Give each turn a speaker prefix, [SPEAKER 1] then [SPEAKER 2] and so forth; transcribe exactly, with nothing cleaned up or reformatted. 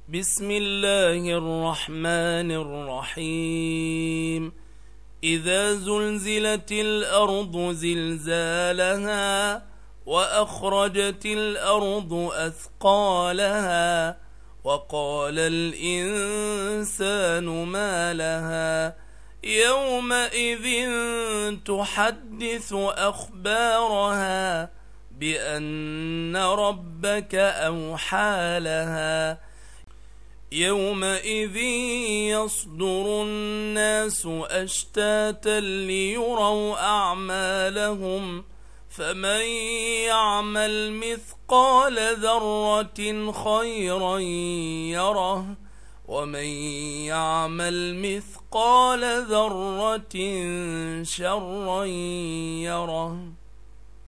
[SPEAKER 1] بسم الله الرحمن الرحيم. إذا زلزلت الأرض زلزالها وأخرجت الأرض أثقالها وقال الإنسان ما لها يومئذ تحدث أخبارها بأن ربك أوحى لها يومئذ يصدر الناس أشتاتا ليروا أعمالهم فمن يعمل مثقال ذرة خيرا يره ومن يعمل مثقال ذرة شرا يره.